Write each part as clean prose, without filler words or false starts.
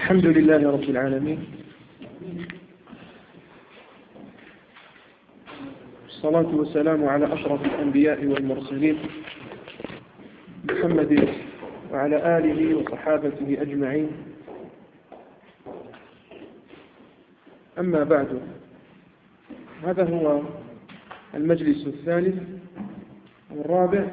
الحمد لله رب العالمين، الصلاة والسلام على أشرف الأنبياء والمرسلين محمد وعلى آله وصحابته أجمعين. أما بعد، هذا هو المجلس الثالث والرابع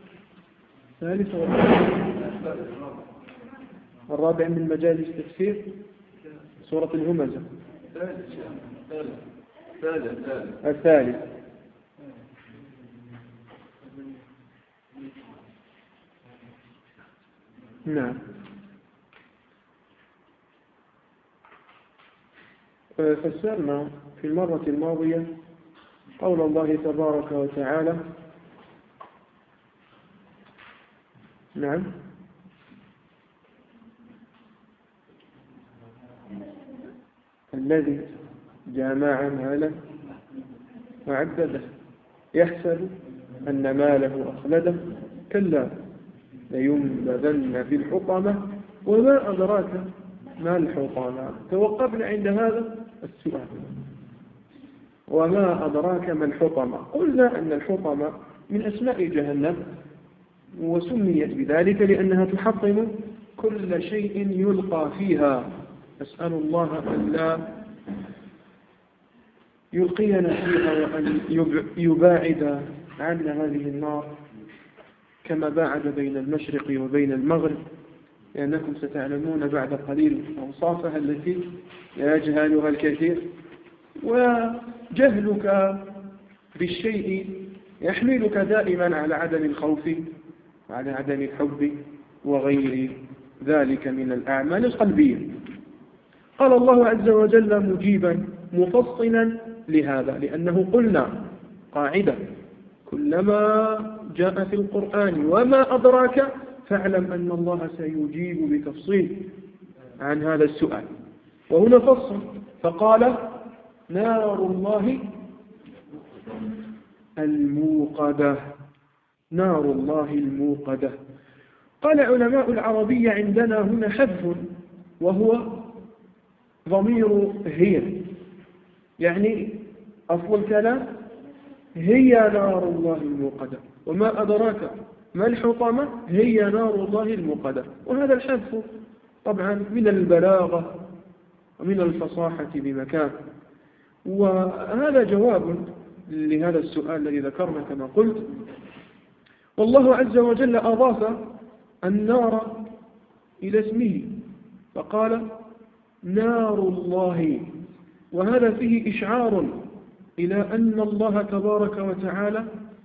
الرابع من مجالس تفسير سورة الهمزة. الثالث. نعم. فسرنا في المرة الماضية قول الله تبارك وتعالى. نعم. الذي جمع مالا وعدده يحسب أن ماله أخلده كلا لينبذن في الحطمة وما أدراك ما الحطمة. توقفنا عند هذا السؤال، وما أدراك ما الحطمة. قلنا أن الحطمة من أسماء جهنم، وسميت بذلك لأنها تحطم كل شيء يلقى فيها. أسأل الله أن لا يلقينا فيها وأن يباعد عنا هذه النار كما باعد بين المشرق وبين المغرب، لأنكم ستعلمون بعد قليل أوصافها التي يجهلها الكثير. وجهلك بالشيء يحملك دائما على عدم الخوف وعلى عدم الحب وغير ذلك من الأعمال القلبية. قال الله عز وجل مجيبا مفصلا لهذا، لأنه قلنا قاعدة: كلما جاء في القرآن وما أدراك فاعلم أن الله سيجيب بتفصيل عن هذا السؤال. وهنا فصل فقال: نار الله الموقدة. نار الله الموقدة. قال علماء العربية عندنا هنا حذف، وهو ضمير هي، يعني أصل الكلام هي نار الله الموقدة، وما أدراك ما الحطمة هي نار الله الموقدة. وهذا الحذف طبعا من البلاغة ومن الفصاحة بمكان. وهذا جواب لهذا السؤال الذي ذكرنا كما قلت. والله عز وجل أضاف النار إلى اسمه فقال: نار الله. وهذا فيه إشعار إلى أن الله تبارك وتعالى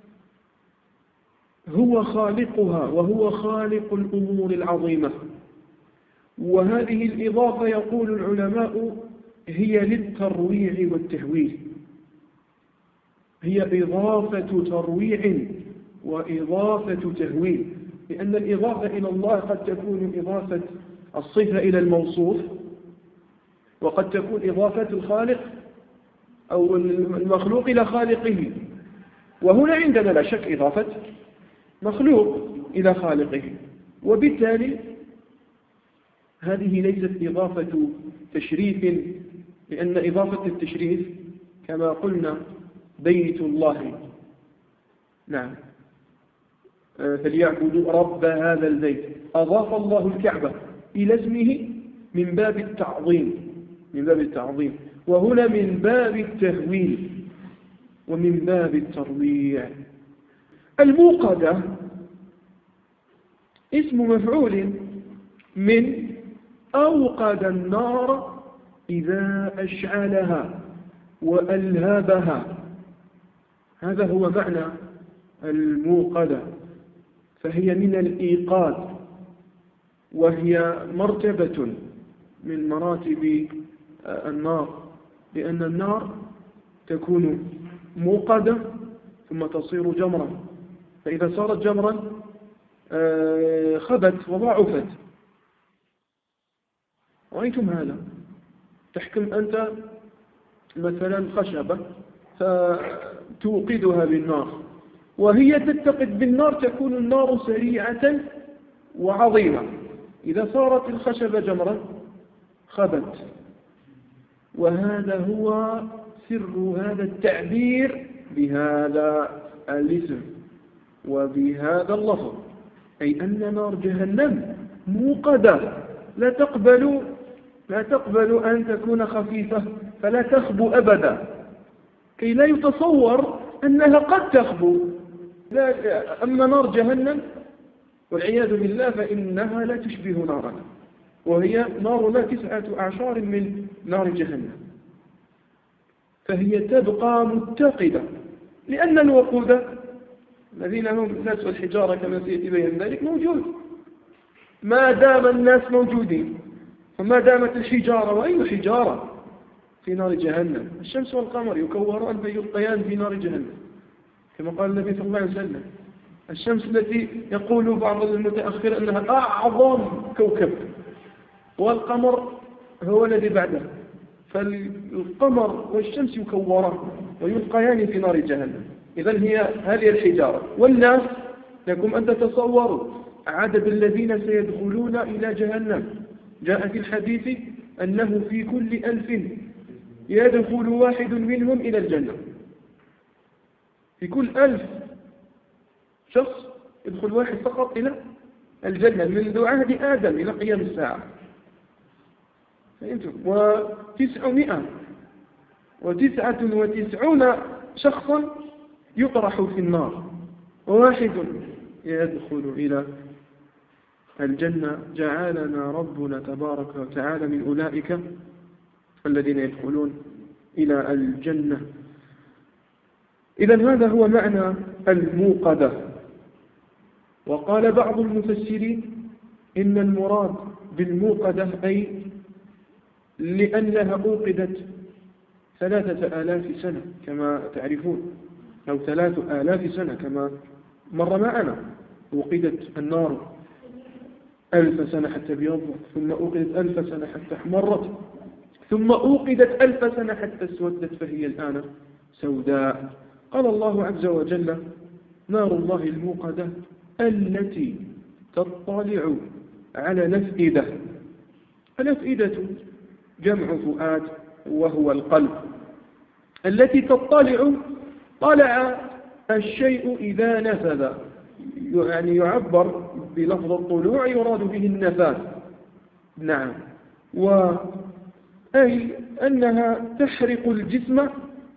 هو خالقها وهو خالق الأمور العظيمة. وهذه الإضافة يقول العلماء هي للترويع والتهويل، هي إضافة ترويع وإضافة تهويل، لأن الإضافة إلى الله قد تكون إضافة الصفة إلى الموصوف، وقد تكون إضافة الخالق أو المخلوق إلى خالقه. وهنا عندنا لا شك إضافة مخلوق إلى خالقه، وبالتالي هذه ليست إضافة تشريف، لأن إضافة التشريف كما قلنا بيت الله. نعم. فليعبدوا رب هذا البيت. أضاف الله الكعبة إلى اسمه من باب التعظيم، وهنا من باب التهويل ومن باب الترويع. الموقدة اسم مفعول من أوقد النار إذا أشعلها وألهبها. هذا هو معنى الموقدة. فهي من الإيقاد، وهي مرتبة من مراتب النار، لأن النار تكون موقدة ثم تصير جمرا، فإذا صارت جمرا خبت وضعفت. رأيتم هذا؟ تحكم أنت مثلا خشبة فتوقدها بالنار، وهي تتقد بالنار تكون النار سريعة وعظيمة. إذا صارت الخشبة جمرا خبت. وهذا هو سر هذا التعبير بهذا الاسم وبهذا اللفظ، أي أن نار جهنم موقدة، لا تقبل أن تكون خفيفة، فلا تخبو أبدا، كي لا يتصور أنها قد تخبو. أما نار جهنم والعياذ بالله فإنها لا تشبه نارنا، وهي نارنا 9 أعشار من نار جهنم، فهي تبقى متقدة، لأن الوقود الذين هم ناس الحجارة كما سيأتي بيان ذلك موجود ما دام الناس موجودين. فما دامت الحجارة، وأي حجارة في نار جهنم؟ الشمس والقمر يكوران فيلقيان في نار جهنم، كما قال النبي صلى الله عليه وسلم: الشمس التي يقول بعض المتأخر أنها أعظم كوكب، والقمر هو الذي بعده، فالقمر والشمس يكوران ويلقيان في نار جهنم. إذن هذه الحجارة. والناس لكم أن تتصوروا عدد الذين سيدخلون إلى جهنم. جاء في الحديث أنه في كل 1000 يدخل واحد منهم إلى الجنة. في كل 1000 شخص يدخل واحد فقط إلى الجنة، منذ عهد آدم إلى قيام الساعة. و999 شخصا يطرح في النار، وواحد يدخل إلى الجنة. جعلنا ربنا تبارك وتعالى من أولئك الذين يدخلون إلى الجنة. إذن هذا هو معنى الموقدة. وقال بعض المفسرين إن المراد بالموقدة أي لأنها أوقدت 3000 سنة كما تعرفون، أو 3000 سنة كما مر معنا. أوقدت النار 1000 سنة حتى بيضت، ثم أوقدت 1000 سنة حتى احمرت، ثم أوقدت 1000 سنة حتى اسودت، فهي الآن سوداء. قال الله عز وجل: نار الله الموقدة التي تطلع على الأفئدة. الأفئدة جمع فؤاد، وهو القلب. التي تطلع، طلع الشيء إذا نفذ، يعني يعبر بلفظ الطلوع يراد به النفاذ. نعم. أي أنها تحرق الجسم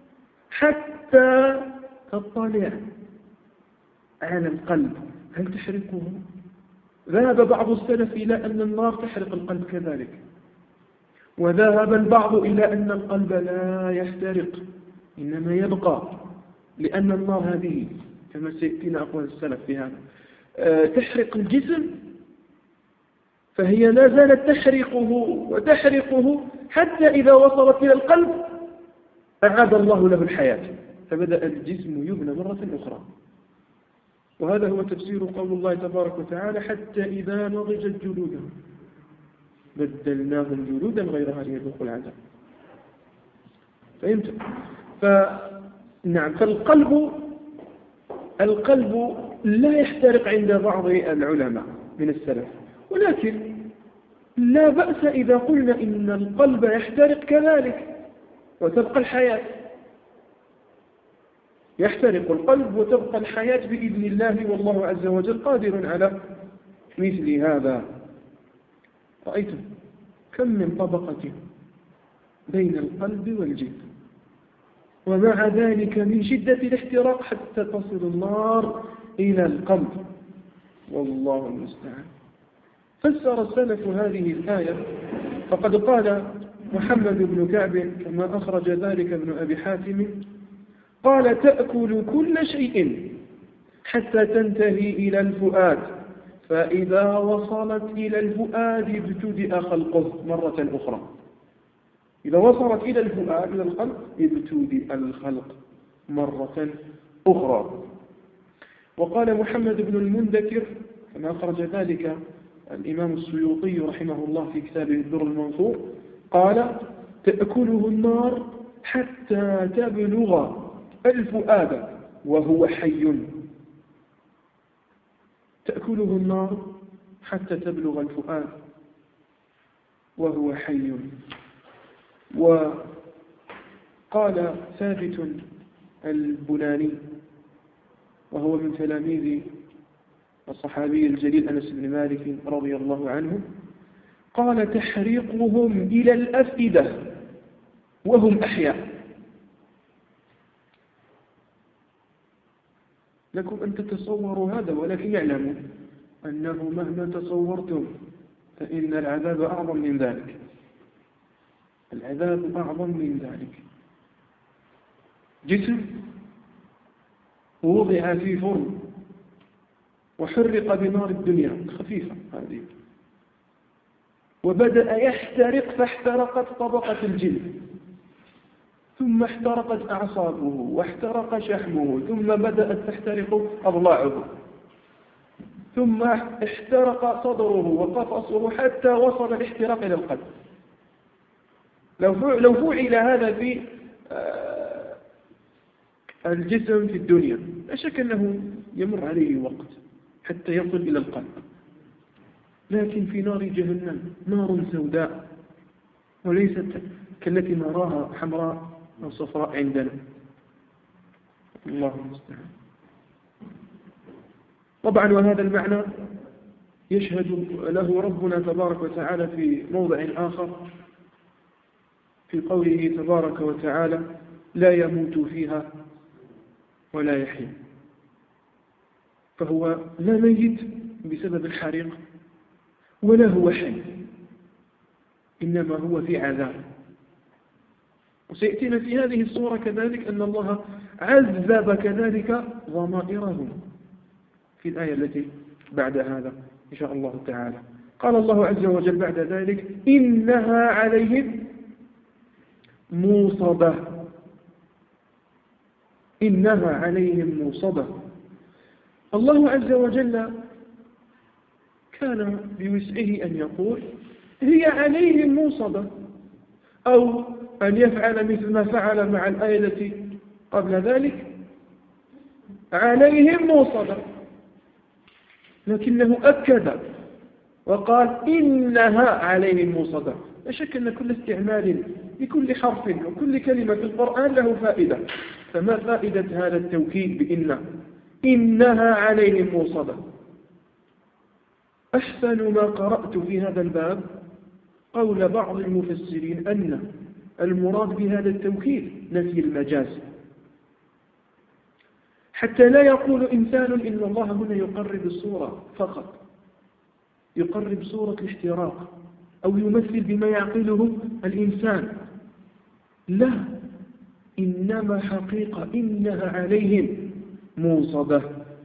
حتى تطلع على القلب. هل تحرقه؟ ذهب بعض السلف إلى أن النار تحرق القلب كذلك، وذهب البعض إلى أن القلب لا يحترق إنما يبقى، لأن النار هذه كما سيأتينا أقوال السلف في هذا تحرق الجسم، فهي لا زالت تحرقه وتحرقه حتى إذا وصلت إلى القلب أعاد الله له الحياة، فبدأ الجسم يبنى مرة أخرى. وهذا هو تفسير قول الله تبارك وتعالى: حتى إذا نضجت جلودهم بدلناهم جلودا غيرها ليذوقوا العذاب. فهمت؟ نعم. فالقلب لا يحترق عند بعض العلماء من السلف، ولكن لا بأس إذا قلنا إن القلب يحترق كذلك وتبقى الحياة. يحترق القلب وتبقى الحياة بإذن الله، والله عز وجل قادر على مثل هذا. رأيتم كم من طبقة بين القلب والجسم، ومع ذلك من شدة الاحتراق حتى تصل النار إلى القلب، والله المستعان. فسر السلف هذه الآية، فقد قال محمد بن كعب كما أخرج ذلك ابن أبي حاتم، قال: تأكل كل شيء حتى تنتهي إلى الفؤاد، فإذا وصلت إلى الفؤاد ابتدأ خلقه مرة أخرى. إذا وصلت إلى الفؤاد إلى القلب ابتدأ الخلق مرة أخرى. وقال محمد بن المنذكر كما أخرج ذلك الإمام السيوطي رحمه الله في كتابه الدر المنصور، قال: تأكله النار حتى تبلغ الفؤاد وهو حي. تأكله النار حتى تبلغ الفؤاد وهو حي. وقال ثابت البناني وهو من تلاميذ الصحابي الجليل أنس بن مالك رضي الله عنه، قال: تحريقهم إلى الأفئدة وهم أحياء. لكم أن تتصوروا هذا، ولكن يعلموا أنه مهما تصورتم فإن العذاب أعظم من ذلك. العذاب أعظم من ذلك. جسم ووضع في فرن وحرق بنار الدنيا الخفيفة هذه، وبدأ يحترق فاحترقت طبقة الجلد، ثم احترقت أعصابه واحترق شحمه، ثم بدأت تحترق أضلاعه، ثم احترق صدره وقفصه حتى وصل الاحتراق إلى القلب. لو فعل هذا في الجسم في الدنيا لا شك أنه يمر عليه وقت حتى يصل إلى القلب، لكن في نار جهنم نار سوداء وليست كالتي نراها حمراء أو صفراء عندنا. الله المستعان. طبعا وهذا المعنى يشهد له ربنا تبارك وتعالى في موضع آخر في قوله تبارك وتعالى: لا يموت فيها ولا يحيى. فهو لا ميت بسبب الحريق ولا هو حي، إنما هو في عذاب. وسيأتينا في هذه الصورة كذلك أن الله عذب كذلك ضمائرهم في الآية التي بعد هذا إن شاء الله تعالى. قال الله عز وجل بعد ذلك: إنها عليهم موصدة. إنها عليهم موصدة. الله عز وجل كان بوسعه أن يقول هي عليهم موصدة، أو أن يفعل مثل ما فعل مع الآية التي قبل ذلك: عليهم موصدة، لكنه أكد وقال إنها عليهم موصدة. لا شك أن كل استعمال لكل حرف وكل كلمة في القرآن له فائدة. فما فائدة هذا التوكيد بإن؟ إنها عليهم موصدة. أحسن ما قرأت في هذا الباب قول بعض المفسرين أن المراد بهذا التوكيد نفي المجاز، حتى لا يقول إنسان إن الله هنا يقرب الصورة فقط، يقرب صورة الاحتراق أو يمثل بما يعقله الإنسان. لا، إنما حقيقة إنها عليهم موصدة.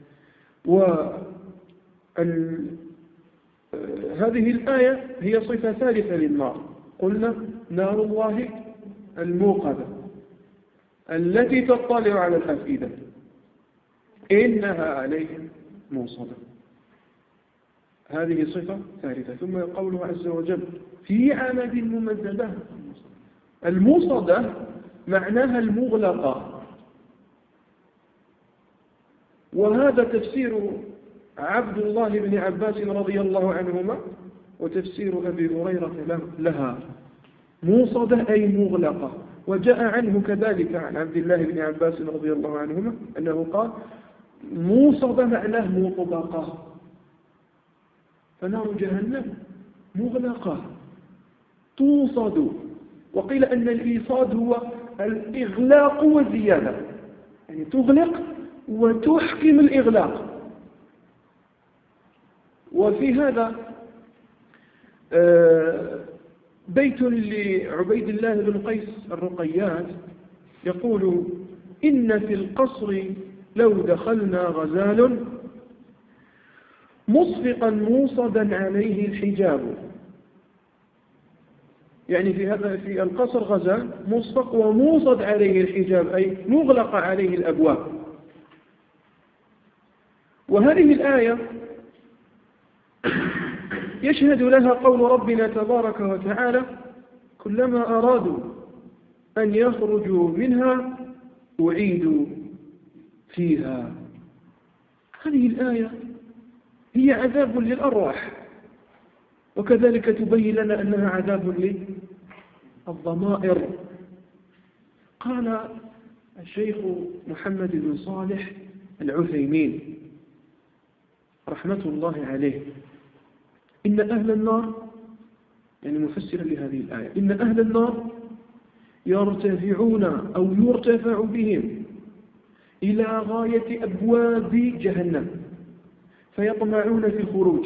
هذه الآية هي صفة ثالثة للنار. قلنا نار الله الموقدة التي تطلع على الأفئدة، إنها عليهم موصدة. هذه صفة ثالثة. ثم قوله عز وجل في عمد ممددة. الموصدة معناها المغلقة، وهذا تفسير عبد الله بن عباس رضي الله عنهما وتفسير أبي هريرة لها. موصدة أي مغلقة. وجاء عنه كذلك عن عبد الله بن عباس رضي الله عنهما أنه قال موصدة معناه مطبقة. فنار جهنم مغلقة توصد. وقيل أن الإيصاد هو الإغلاق والزيادة، يعني تغلق وتحكم الإغلاق. وفي هذا بيت لعبيد الله بن قيس الرقيات يقول: إن في القصر لو دخلنا غزال مصفقا موصدا عليه الحجاب. يعني في القصر غزال مصفق وموصد عليه الحجاب، أي مغلق عليه الأبواب. وهذه الآية يشهد لها قول ربنا تبارك وتعالى: كلما أرادوا أن يخرجوا منها أعيدوا فيها. هذه الآية هي عذاب للأرواح، وكذلك تبين لنا أنها عذاب للضمائر. قال الشيخ محمد بن صالح العثيمين رحمة الله عليه: إن أهل النار، يعني مفسرا لهذه الآية، إن أهل النار يرتفعون أو يرتفع بهم إلى غاية أبواب جهنم فيطمعون في الخروج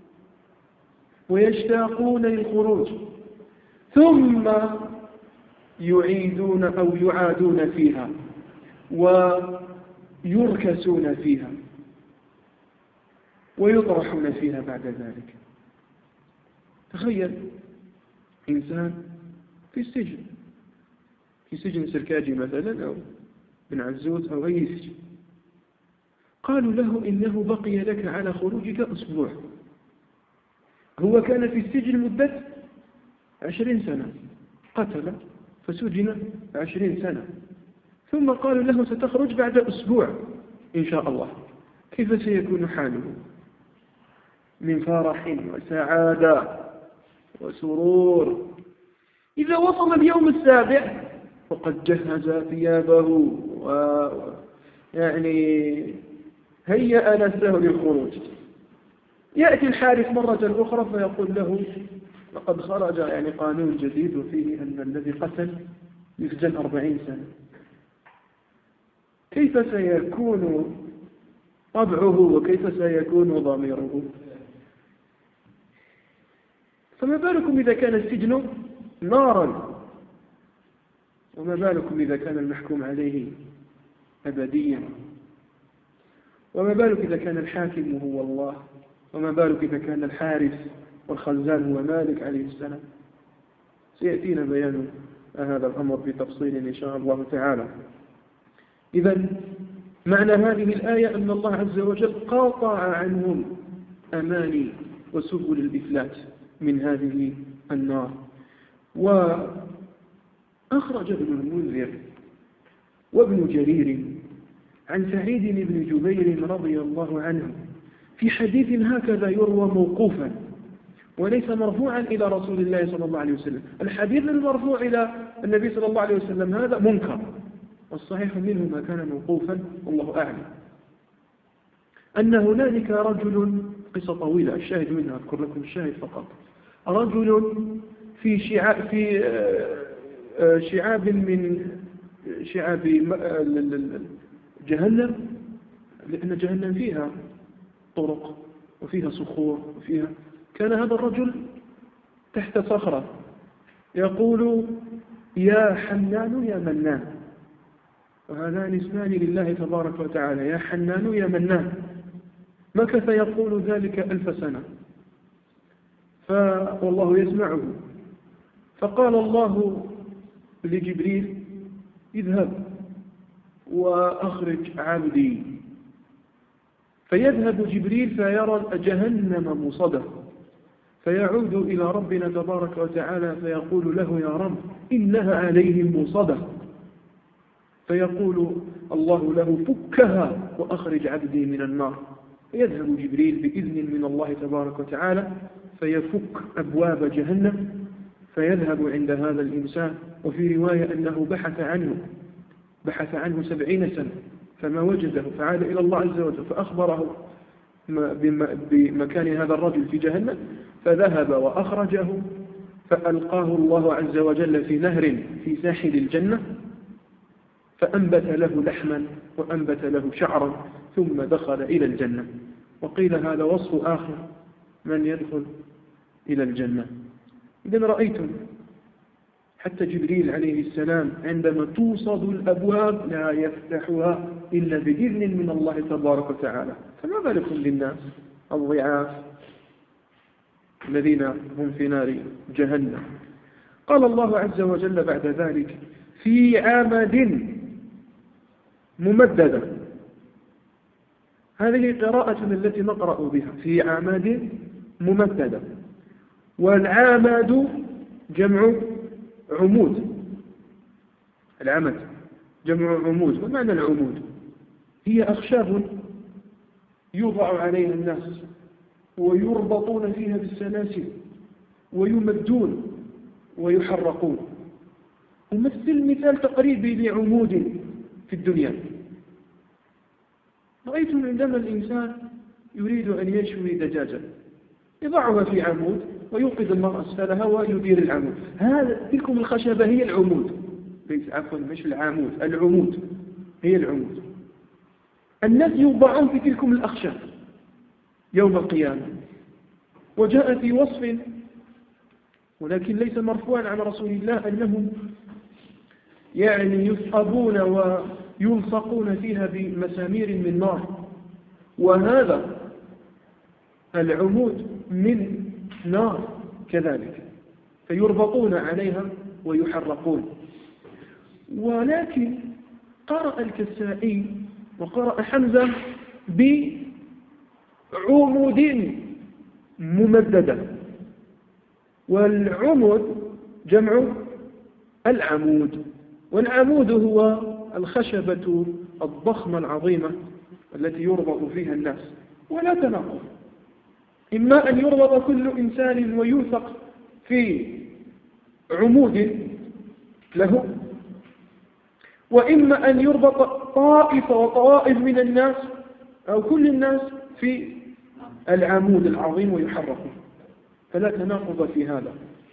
ويشتاقون للخروج، ثم يعيدون أو يعادون فيها ويركسون فيها ويطرحون فيها بعد ذلك. تخيل إنسان في السجن، في سجن سركاجي مثلا أو بن عزوز أو أي سجن، قالوا له إنه بقي لك على خروجك أسبوع. هو كان في السجن مدة 20 سنة، قتل فسجن 20 سنة، ثم قالوا له ستخرج بعد أسبوع إن شاء الله. كيف سيكون حاله؟ من فرح وسعادة وسرور. إذا وصل اليوم السابع وقد جهز ثيابه ويعني هيأ نفسه للخروج، يأتي الحارس مرة أخرى فيقول له لقد خرج يعني قانون جديد وفيه أن الذي قتل يسجن 40 سنة. كيف سيكون طبعه وكيف سيكون ضميره؟ فما بالكم إذا كان السجن نارا، وما بالكم إذا كان المحكوم عليه أبديا، وما بالك إذا كان الحاكم هو الله، وما بالك إذا كان الحارس والخزان هو مالك عليه السلام. سيأتينا بيان هذا الأمر بتفصيل إن شاء الله تعالى. إذن معنى هذه الآية أن الله عز وجل قاطع عنهم أماني وسبل الإفلات من هذه النار. وأخرج ابن المنذر وابن جرير عن سعيد بن جبير رضي الله عنه في حديث هكذا يروى موقوفا وليس مرفوعا إلى رسول الله صلى الله عليه وسلم. الحديث المرفوع إلى النبي صلى الله عليه وسلم هذا منكر، والصحيح منه ما كان موقوفا والله أعلم. أن هنالك رجل، قصة طويلة الشاهد منها أذكر لكم الشاهد فقط، رجل في شعاب من شعاب جهنم، لأن جهنم فيها طرق وفيها صخور وفيها. كان هذا الرجل تحت صخرة يقول يا حنان يا منان، وهذان اسمان لله تبارك وتعالى، يا حنان يا منان. مكث يقول ذلك 1000 سنة والله يسمعه. فقال الله لجبريل اذهب وأخرج عبدي، فيذهب جبريل فيرى جهنم مصدى، فيعود إلى ربنا تبارك وتعالى فيقول له يا رب إنها عليهم مصدى، فيقول الله له فكها وأخرج عبدي من النار. فيذهب جبريل بإذن من الله تبارك وتعالى فيفك أبواب جهنم، فيذهب عند هذا الإنسان. وفي رواية أنه بحث عنه 70 سنة فما وجده، فعاد إلى الله عز وجل فأخبره بمكان هذا الرجل في جهنم، فذهب وأخرجه فألقاه الله عز وجل في نهر في ساحل الجنة، فأنبت له لحما وأنبت له شعرا ثم دخل إلى الجنة. وقيل هذا وصف آخر من يدخل إلى الجنة. إذن رأيتم حتى جبريل عليه السلام عندما توصد الأبواب لا يفتحها إلا بإذن من الله تبارك وتعالى، فما بالكم للناس الضعاف الذين هم في نار جهنم. قال الله عز وجل بعد ذلك في عمد ممددة. هذه قراءة التي نقرأ بها، في عمد ممددة. والعمد جمع عمود، العمد جمع عمود. ومعنى العمود هي أخشاب يوضع عليها الناس ويربطون فيها بالسلاسل ويمدون ويحرقون. أمثل مثال تقريبي لعمود في الدنيا. رأيتم عندما الإنسان يريد أن يشوي دجاجة يضعها في عمود ويوقد النار أسفلها ويدير العمود. تلكم الخشبة هي العمود، ليس عفوا مش العمود، العمود هي العمود. الناس يوضعون في تلكم الأخشاب يوم القيامة. وجاء في وصف ولكن ليس مرفوعا عن رسول الله أنهم يثقبون ويلصقون فيها بمسامير من نار، وهذا العمود من نار كذلك، فيربطون عليها ويحرقون. ولكن قرأ الكسائي وقرأ حمزة بعمود ممددة، والعمود جمع العمود، والعمود هو الخشبة الضخمة العظيمة التي يربط فيها الناس. ولا تناقض، إما أن يربط كل إنسان ويوثق في عمود له، وإما أن يربط طائفة وطوائف من الناس أو كل الناس في العمود العظيم ويحركون، فلا تناقض في هذا.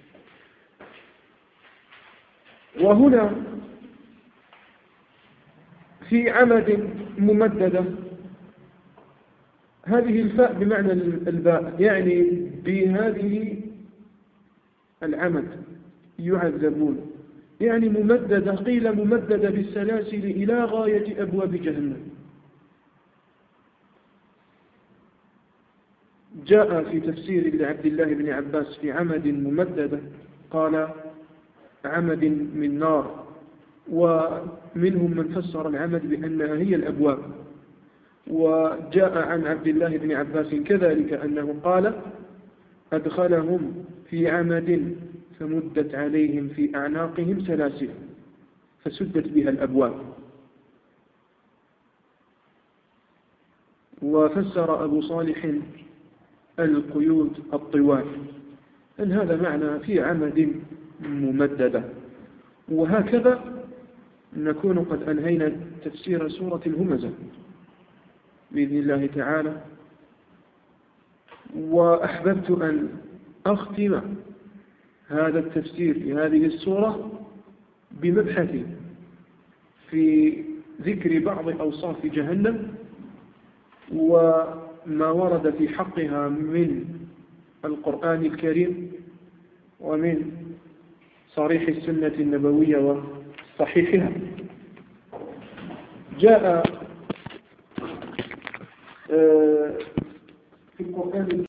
وهنا في عمد ممددة، هذه الفاء بمعنى الباء، يعني بهذه العمد يعذبون، يعني ممددة، قيل ممددة بالسلاسل إلى غاية أبواب جهنم. جاء في تفسير لعبد الله بن عباس في عمد ممددة قال عمد من نار، ومنهم من فسر العمد بأنها هي الأبواب. وجاء عن عبد الله بن عباس كذلك أنه قال أدخلهم في عمد فمدت عليهم في أعناقهم سلاسل فسدت بها الأبواب. وفسر أبو صالح القيود الطوال، أن هذا معنى في عمد ممددة. وهكذا نكون قد أنهينا تفسير سورة الهمزة بإذن الله تعالى. وأحببت أن أختم هذا التفسير لهذه السورة بمبحث في ذكر بعض أوصاف جهنم وما ورد في حقها من القرآن الكريم ومن صريح السنة النبوية وصحيحها. جاء في القرآن